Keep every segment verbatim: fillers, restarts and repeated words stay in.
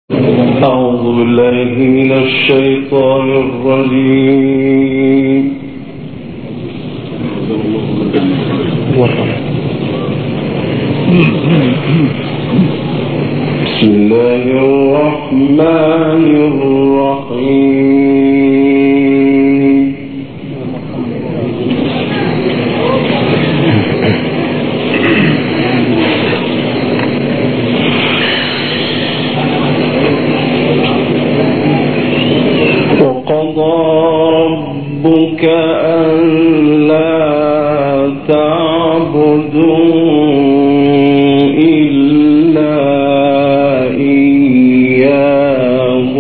أعوذ بالله من الشيطان الرجيم. بسم الله الرحمن الرحيم. وقضى ربك ألا تعبدوا إلا إياه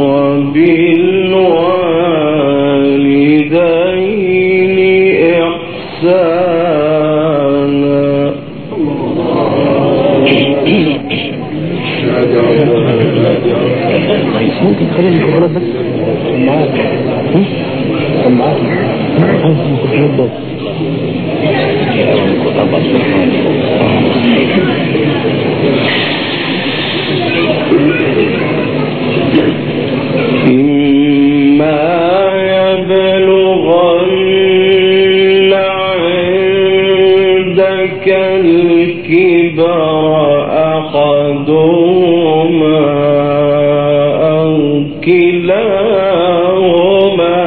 وبالوالدين إحسانا. ممكن خلينا الكبرات بس سماعات سماعات عايز ميكروفون بس. إما يبلغن عندك الكبر أحدهما أو كلاهما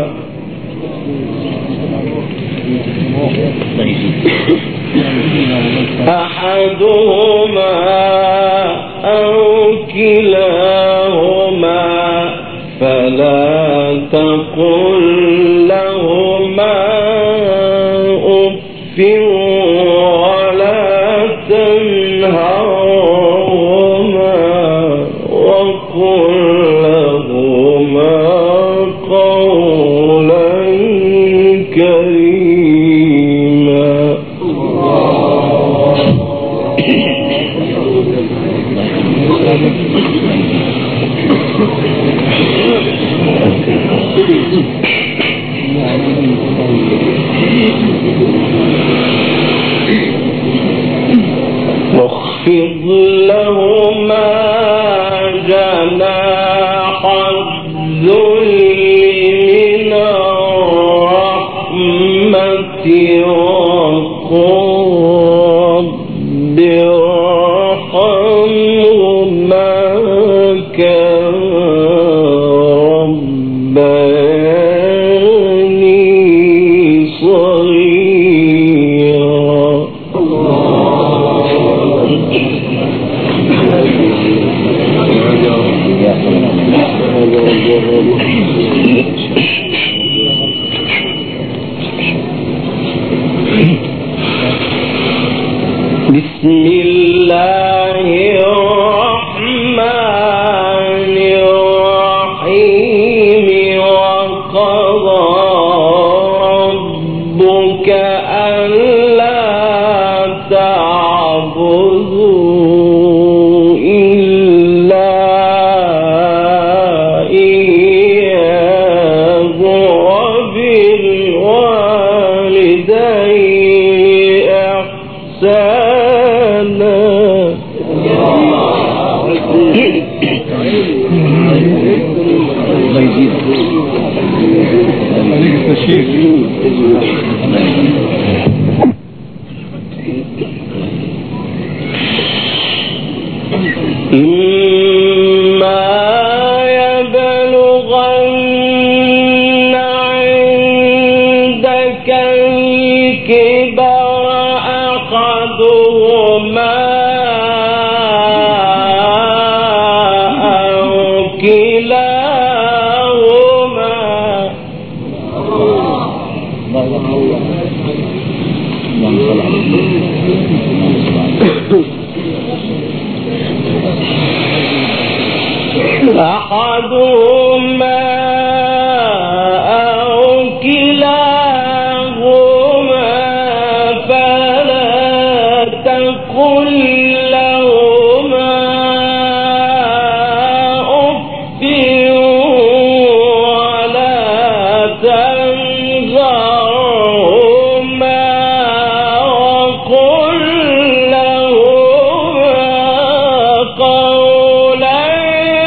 أحدهما أو كلاهما فلا تقل لهما أف ولا تنهرهما وقل لهما قولا كريما. واخفض لهما جناح الذل من الرحمة وقل رب ارحمهما كما ربياني صغيرا. بسم الله الرحمن الرحيم. وقضى ربك ألا تعبدوا إلا إياه وبالوالدين إحسانا. إما يبلغن عندك الكبر أحدهما أو كلاهما أحدهما أو كلاهما فلا تقل لهما أف ولا تنهرهما وقل لهما قولا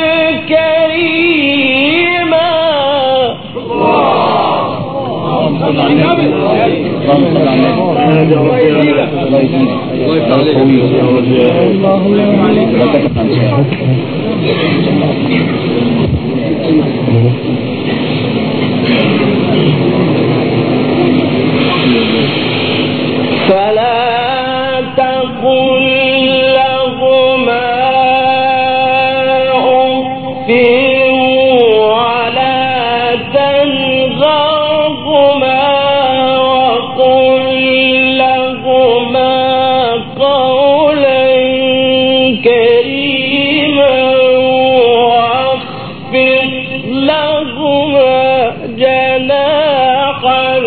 صل على النبي اللهم صل على النبي الله يزيدك الله يفتح فلا تقل لهما أف ولا تنهرهما وقل لهما قولا كريما واخفض لهما جناح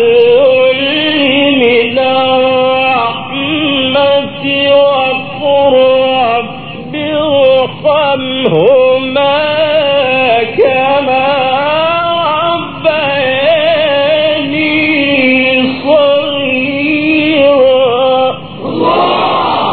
الذل من الرحمة وقل رب ارحمهما كما ربياني صغيرا.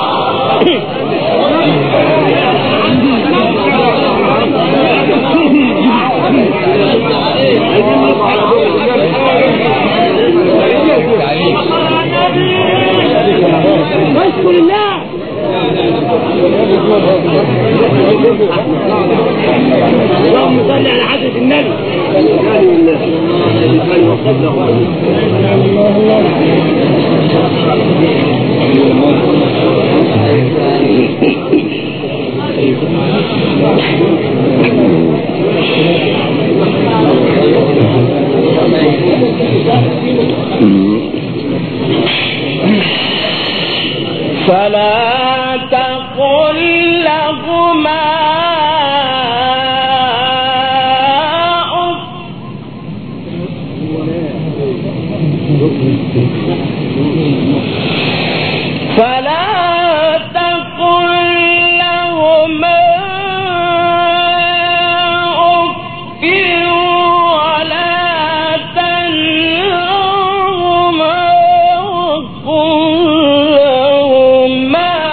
واشكر الله. اللهم صل على حضرة النبي. فلا تقل لهما أف فلا تقل لهما أف ولا تنهرهما وقل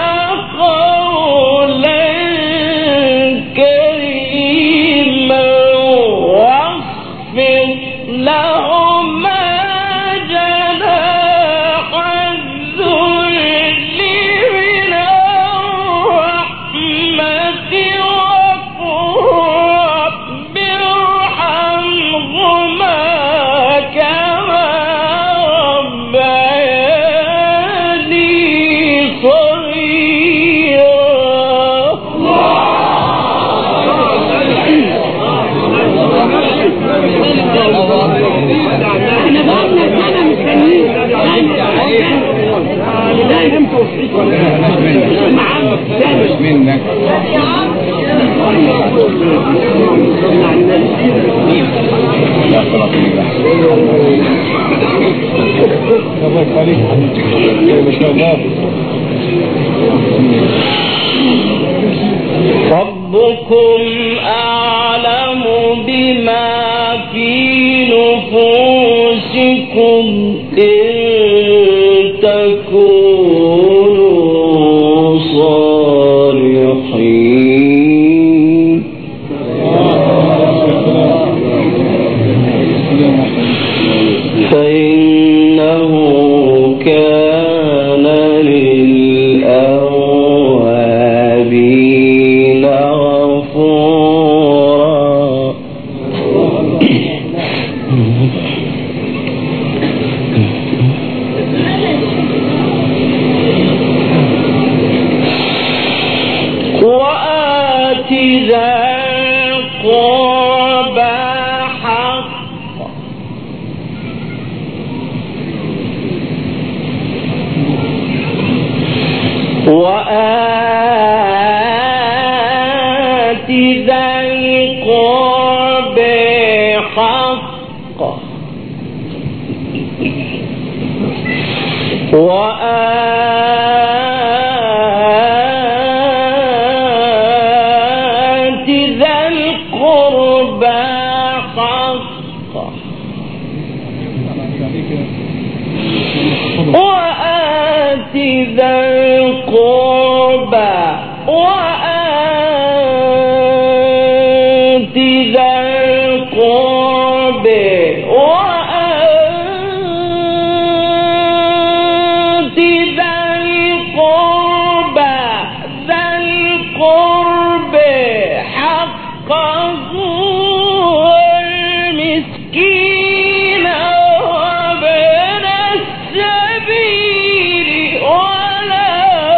منك ربكم أعلم بما في نفوسكم إن تكونوا صالحين فإنه كان للأوابين غفورا. وآت ذا القربى حقه وآت ذا القربى حقه وآت ذا القربى حقه وآت ذا القربى وآت ذا القربى وآت حقه والمسكين وابن السبيل ولا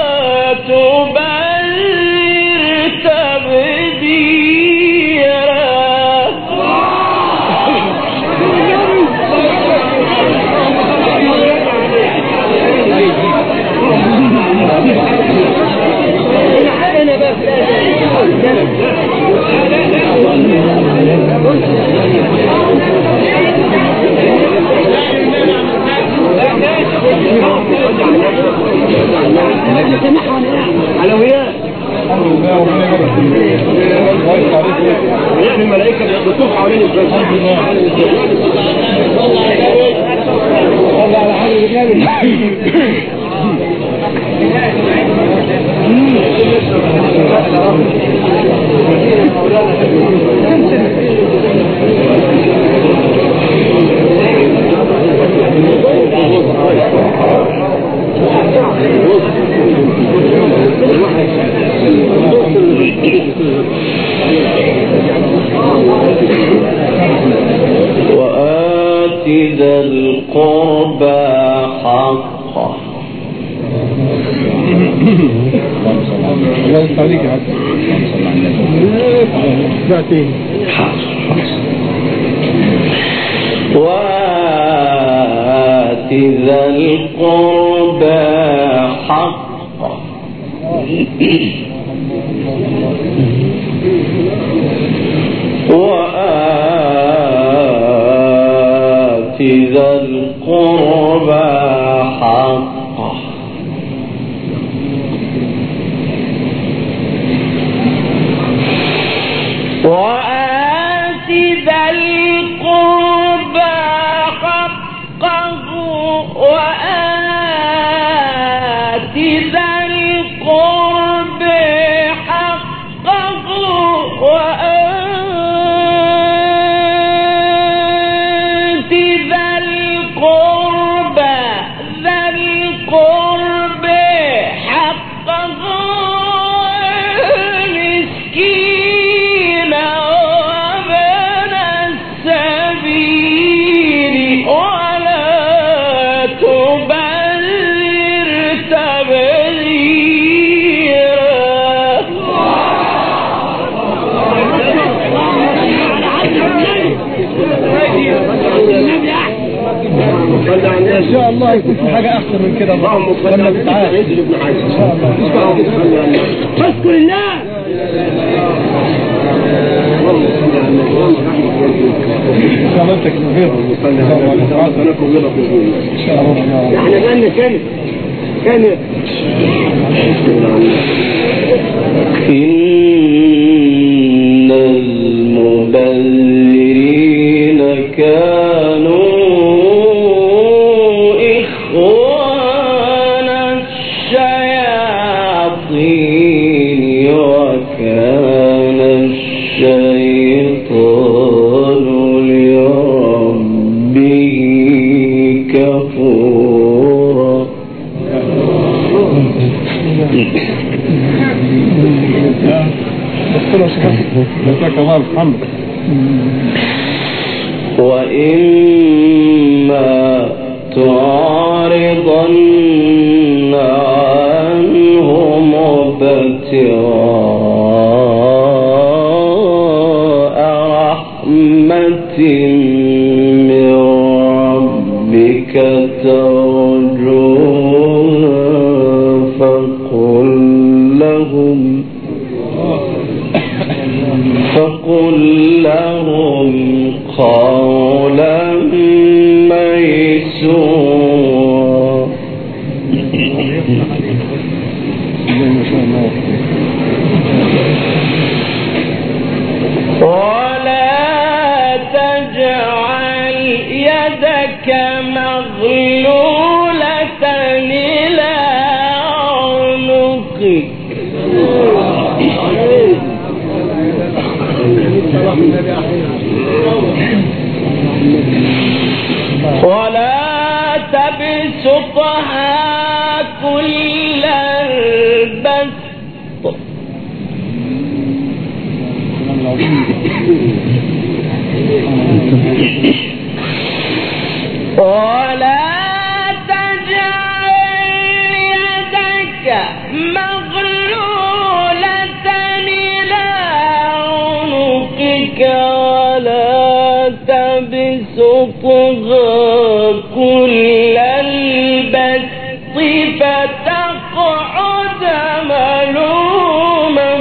تبذر تبذيرا. علويات الملائكة بتطوف حوالين وآت ذا القربى حقه. وآت ذا القربى حقه. وآت ذا القربى حقه. وآت ذا القربى حقه. وآت ذا القرب حقه. وآت ذا القرب ذا القرب حقه المسكين وابن السبيل ولا تبذر تبذيرا. ان شاء الله يكون في حاجه احسن من كده. اللهم صل على سيدنا ابن حاج. ان شاء الله فاذكر الله. سلامتك كبير. ان شاء الله احنا جالنا كام كام إن المبذرين كانوا إخوان الشياطين وكان الشيطان لربه كفورا. وإما تعرضن عنهم ابتغاء رحمة من ربك ترجوها فقل لهم فقل لهم قولا ميسورا. ولا تجعل يدك مغلولة إلى عنقك ولا تبسطها كل البسط ولا تجعل يدك مغلولة إلى عنقك ولا تبسطها كل البسط فتقعد ملوما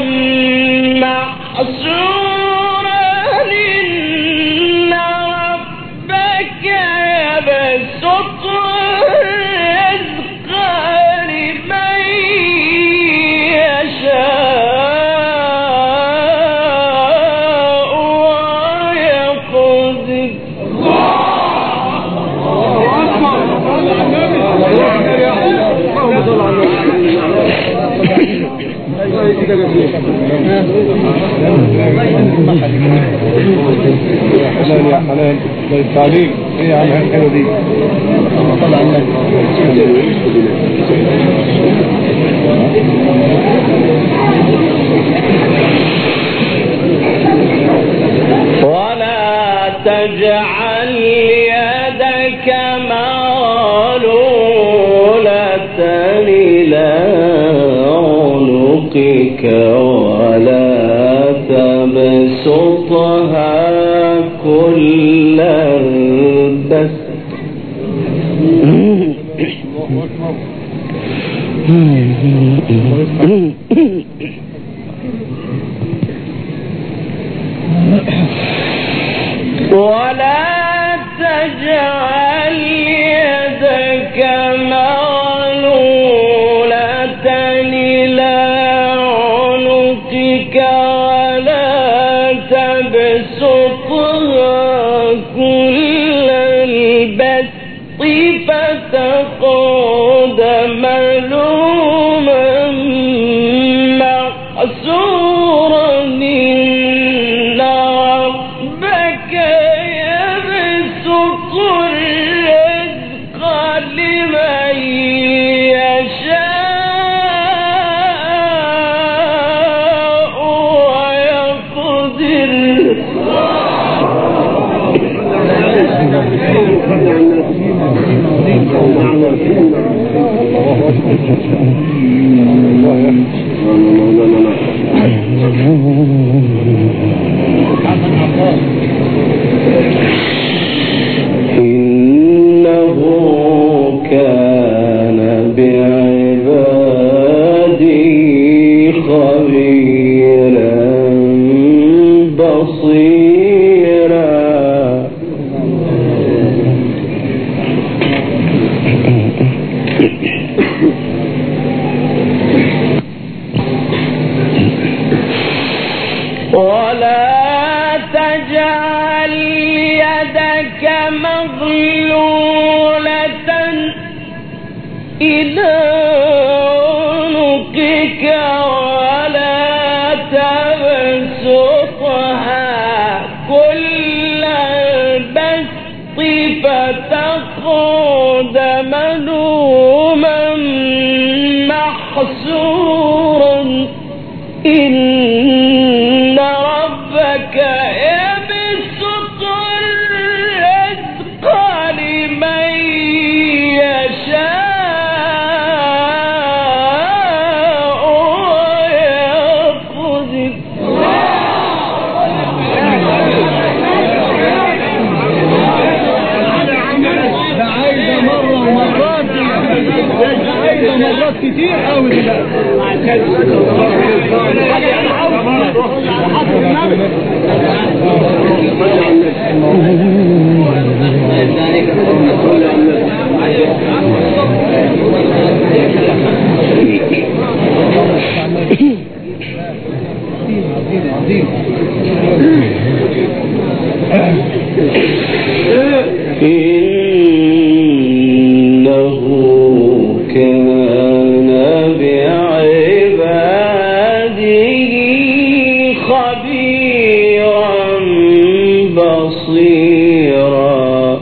محسورا إن ربك يبسط الرزق لمن يشاء ويقدر. حلال يا حلال زي التعليم ايه يا عم الحلوه دي طلع النبي ولا تجعل يدك مغلولة إلى عنقك ولا تبسطها كل البسط ولا تجعل يدك مغلولة إلى عنقك ولا تبسطها كل البسط فتقعد ملوما محسورا إن ربك يبسط الرزق لمن يشاء ويقدر. إنه كان بعبادي خبيرا بصيرا. ولا تجعل يدك مغلولة إلى عنقك ولا تبسطها كل البسط فتقعد ملوما محسورا إن ربك يبسط الرزق لمن يشاء ويقدر. ده عايزه مره ومرات ده عايزه مرات كتير قوي ده إنه كان بعباده خبيرا بصيرا.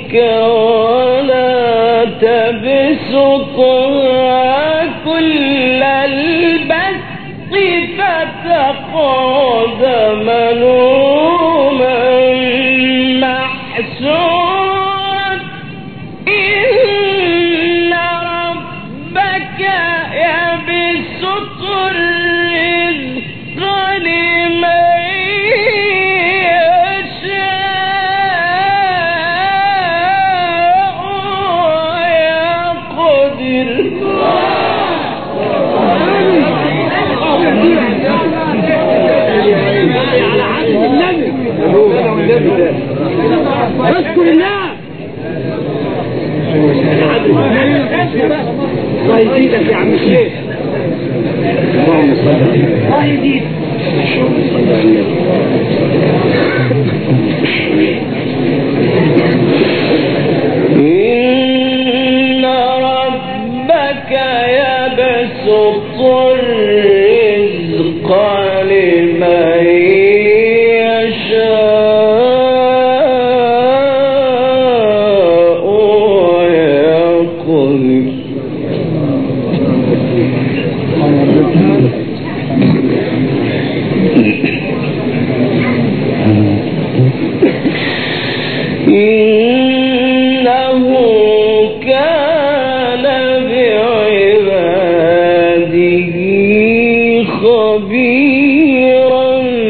رحمتك ولا تبسطها كل البسط فتقعد ملوما محسورا إن ربك يبسط الرزق لمن يشاء ويقدر اذكر الله. الله يزيدك يا عم الشيخ. اللهم صل على النبي. الله يزيدك. اللهم صل على النبي. إن ربك يبسط الرزق لمن يشاء ويقدر إنه كان بعباده خبيرا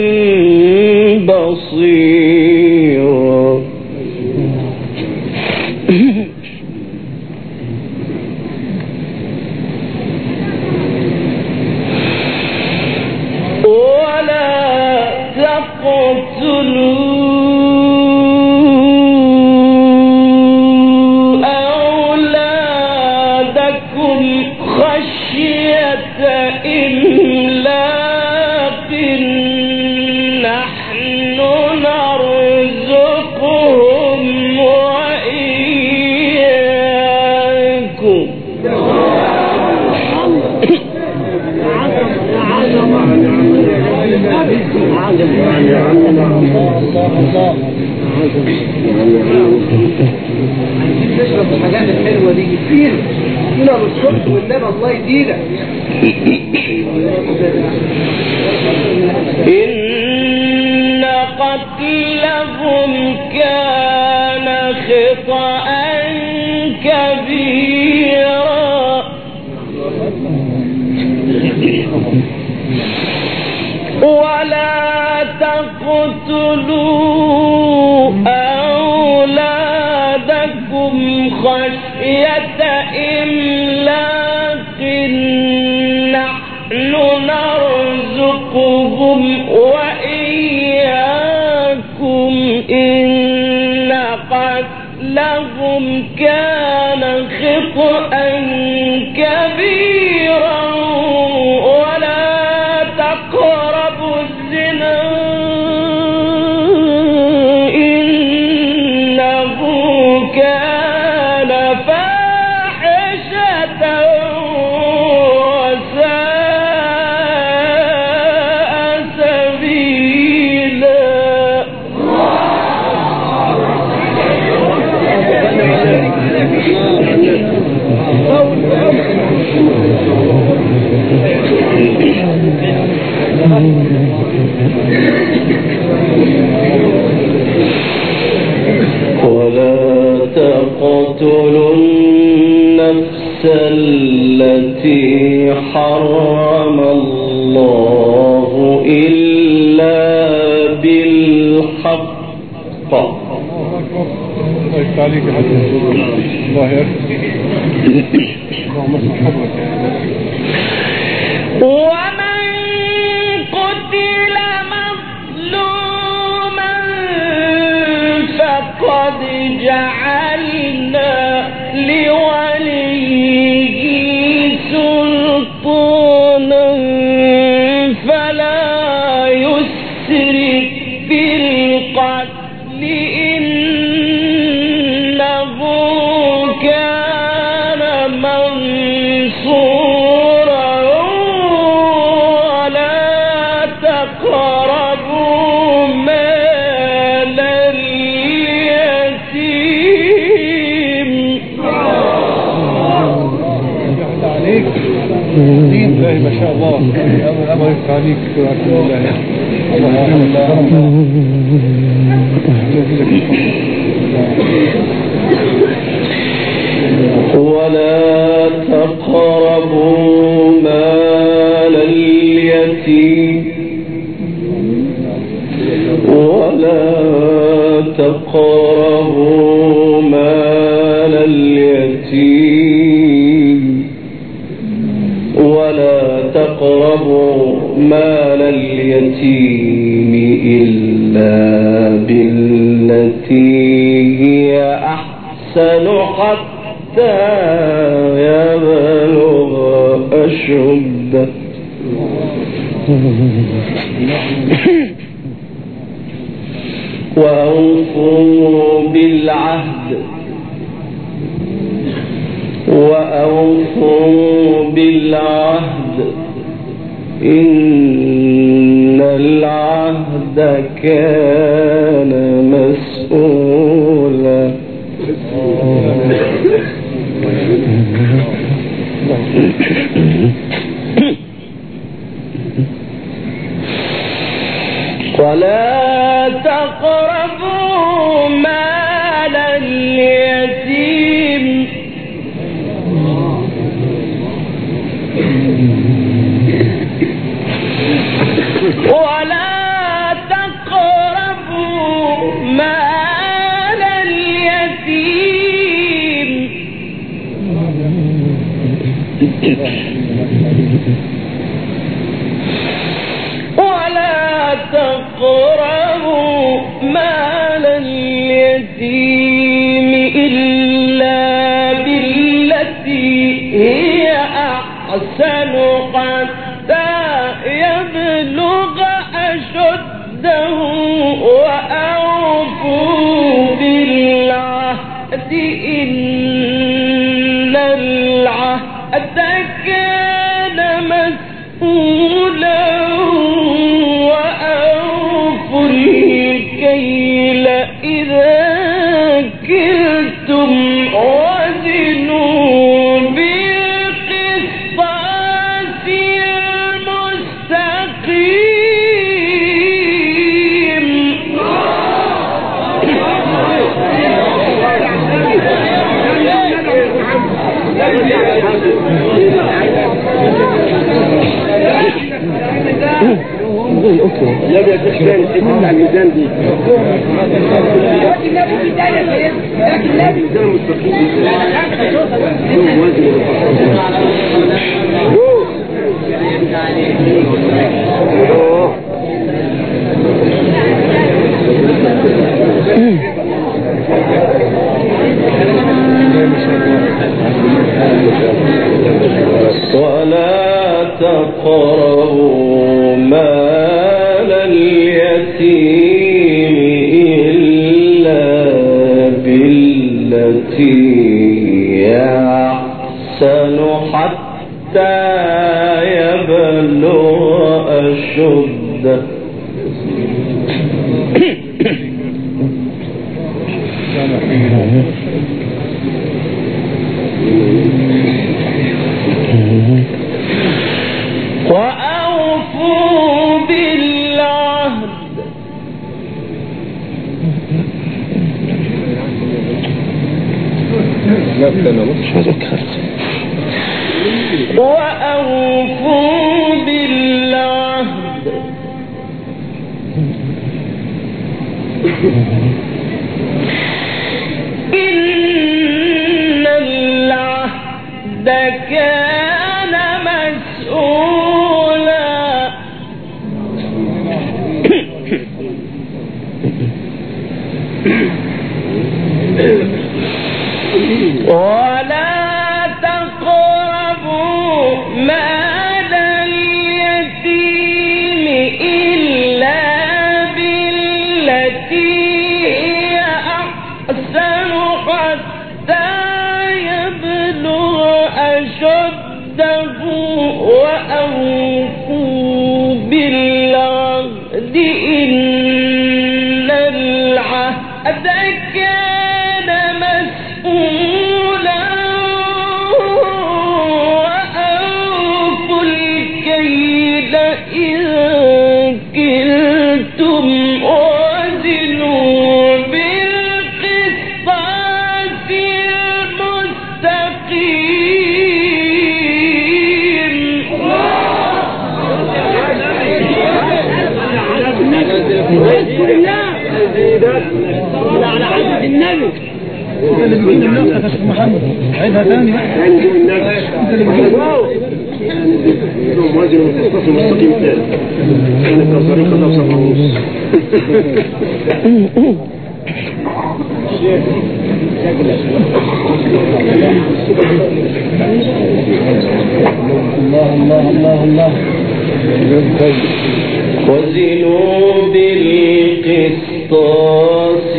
بصيرا ولا تقتلوا أولادكم خشية إملاق نحن نرزقهم وإياكم تشرب الحاجات الحلوة دي كتير كنا بالصبح والنبي الله يزيدك. إن قتلهم كان خطأ كبيرا ولا تقتلوا أولادكم خشية إملاق نحن نرزقهم وإياكم إن قتلهم كان خطأ كبيرا ولا تقربوا الزنا إنه كان فاحشة وساء سبيلا ولا تقتلوا النفس التي حرم الله إلا بالحق عليك الله يرحمك. ومن قتل مظلوما فقد جعلنا لوليه سلطانا فلا يسرف في القتل إنه كان منصورا ولا تقربوا مال اليتيم ما شاء الله الله يفتح عليك ولا تقربوا مال اليتيم ولا تقربوا مال اليتيم ولا تقربوا مال اليتيم إلا بالتي هي أحسن حتى يبلغ أشده وأوفوا بالعهد وأوفوا بالعهد إن العهد كان مسؤولا. ولا تقربوا مال اليتيم ولا تقربوا مال اليتيم ولا تقربوا مال اليتيم إلا بالتي هي أحسن حتى يبلغ أشده وأوفوا بالعهد إن العهد كان مسؤولا وأوفوا الكيل إذا كلتم وزنوا بالقسطاس المستقيم. لا يا تشكيل تدل على الميزان دي لكن لا الميزان مستقيم ولا تقربوا مال اليتيم إلا بالتي هي أحسن حتى يبلغ أشده. وأوفوا بالعهد وأوفوا بالعهد إن العهد كان مسؤولا. ولا تقربوا مال اليتيم إلا بالتي هي أحسن حتى يبلغ أشده وأوفوا بالعهد إن العهد كان مسؤولا عند النقطة يا شيخ محمد عيدها ثاني يعني دون النبي واو موازن مخصص مستقيم ثاني احنا كالطريق خطأ سبعة ونص الله الله الله الله وزنوا بالقسطاس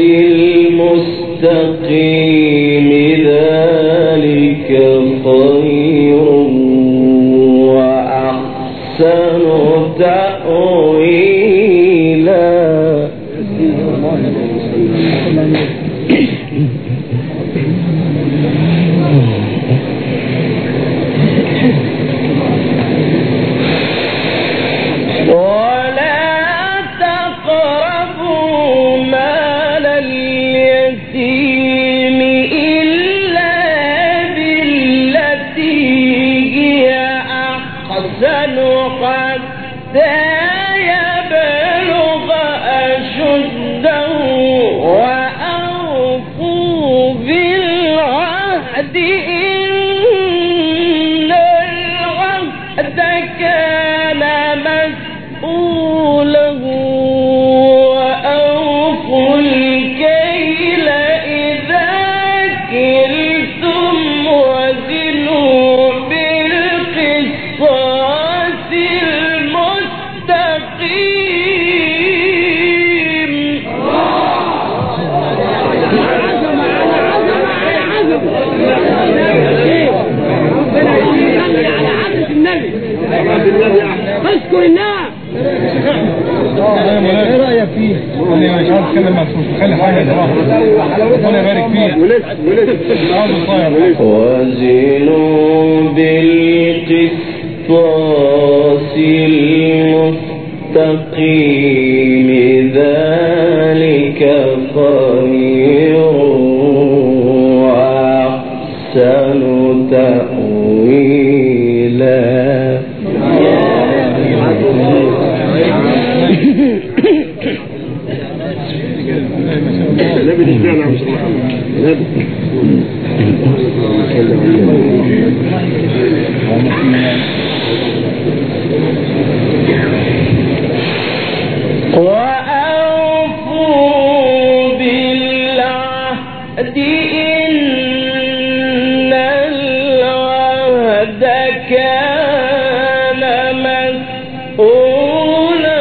المستقيم ذلك خير وأحسن تأويلا. اذكر الناس. ايه رايك فيه؟ انا مش عاوز اتكلم مخصوص خلي حاجه ربنا يبارك فيه. وزنوا بالقسطاس المستقيم ذلك خير وأحسن تأويلا. النبي دي فعلا عم صلى النبي وأوفوا بالعهد إن العهد كان مسؤولا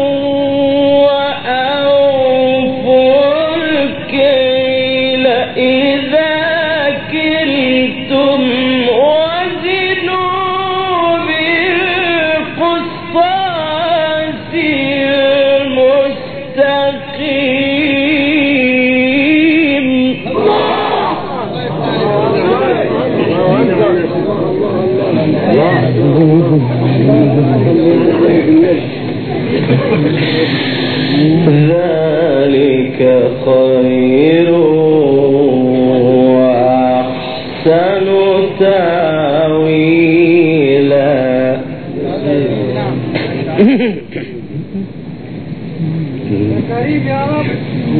ذلك خير وأحسن تأويلا. كريم يا رب.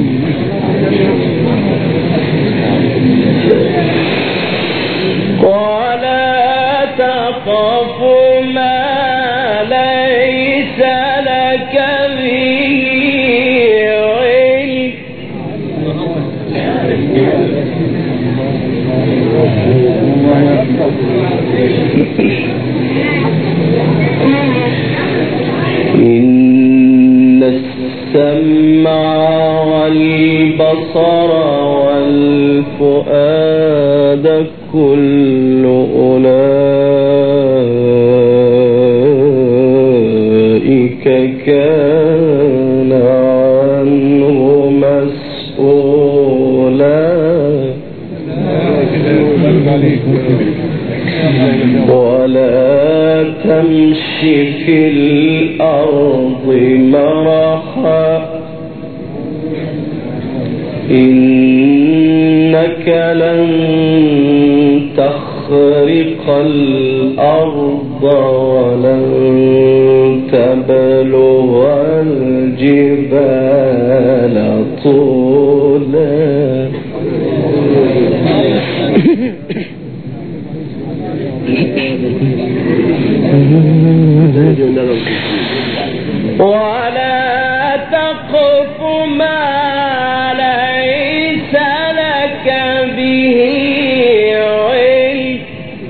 ولا تخف ما ليس لك به علم إن السمع والبصر والفؤاد كل أولئك كان عنه مسؤولا. ولا تمش في الأرض مرحا إنك لن تخرق الأرض ولن تبلغ الجبال طولا. به علم.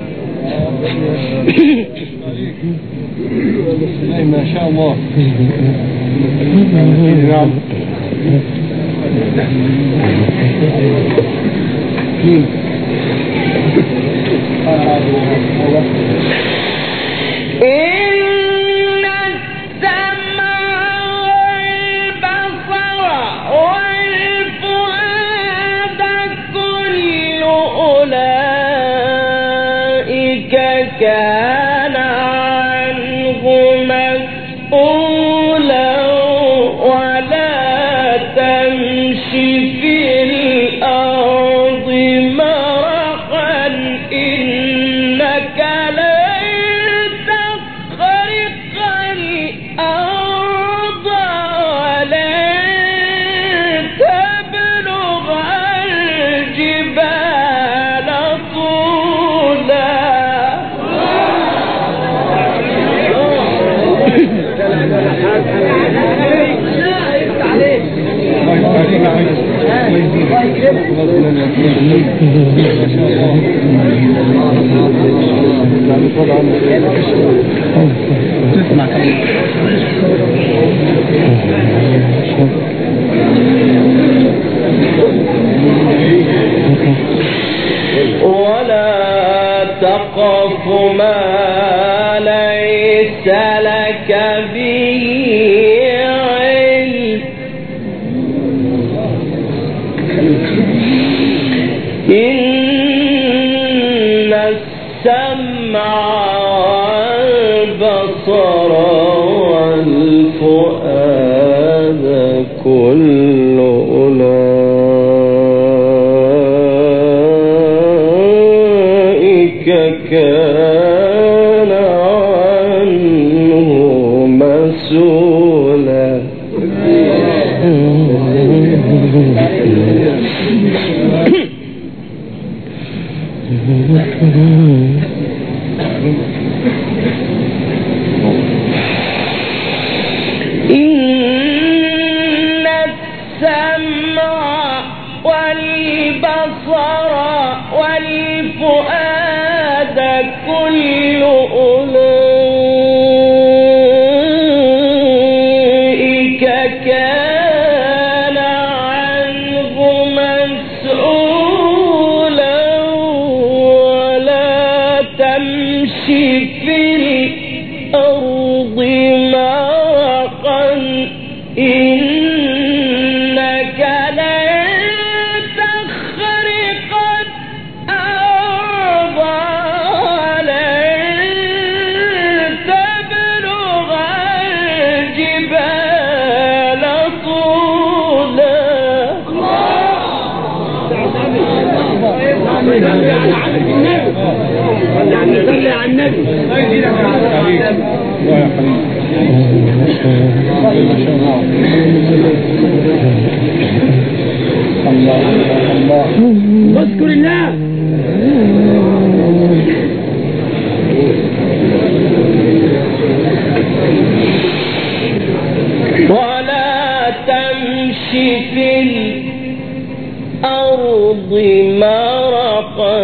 ما شاء الله. إن السمع والبصر والفؤاد كل أولئك كان عنه مسؤولا ولا تمشي في الأرض مرحا إنك لن تخرق الأرض ولن تبلغ الجبال طولا. ولا تقف ما ليس لك به علم. إن السمع والبصر والفؤاد كل أولئك كان عنه مسؤولا. إن السمع والبصر والفؤاد كل أولئك كان عنه مسؤولا ولا تمشي في الأرض مرحا إنك لن تخرق الأرض ولن تبلغ الجبال طولا. صلي على النبي. الله الله واذكر الله. ولا تمشي في الأرض مرحا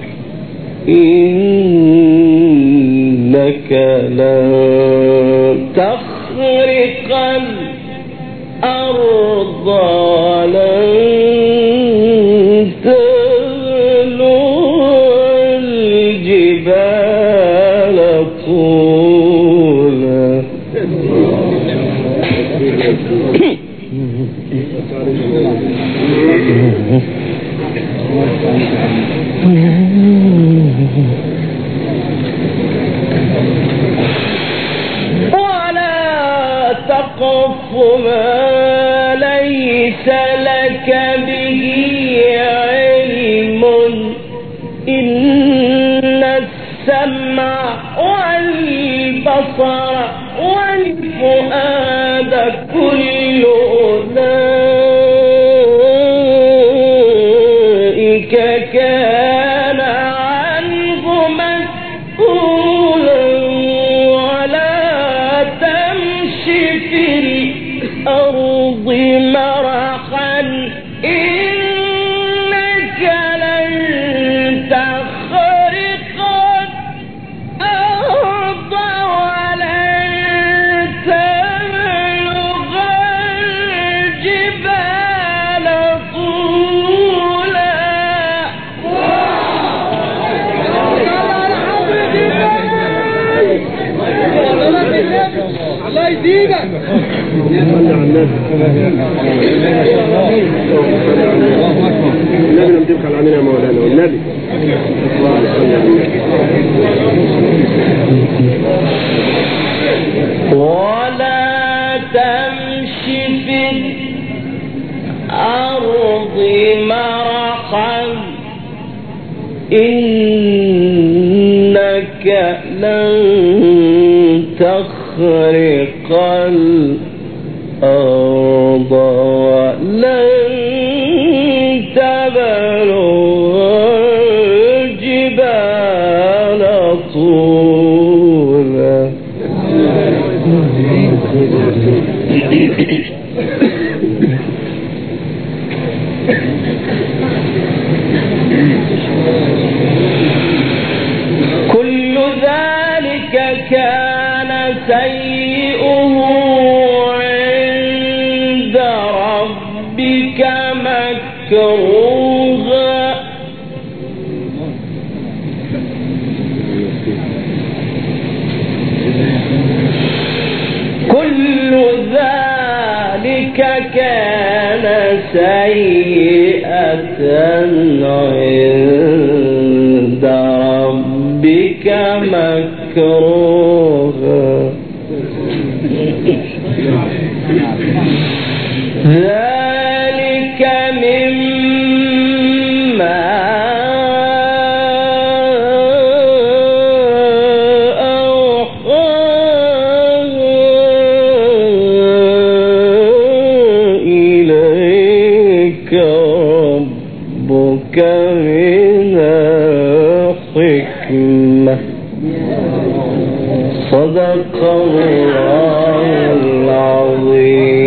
إنك لن تخرق الأرض ولن تبلغ الجبال طولا. ولا تقف ما ليس لك به علم. إن السمع والبصر والفؤاد كل أولئك كان عنه مسؤولا ولا تمشي في الأرض مرحا إنك لن صلي على النبي. النبي لم تبقى العمين يا مولانا والنبي. ولا تمش في الأرض مرحا إنك لن تخرق الأرض ولن تبلغ الجبال طولا. كل ذلك كان سيئه عند ربك مكروها. كل ذلك كان سيئة عند ربك مكروها. ذلك مما أوحى إليك ربك من الحكمة. صدق الله العظيم.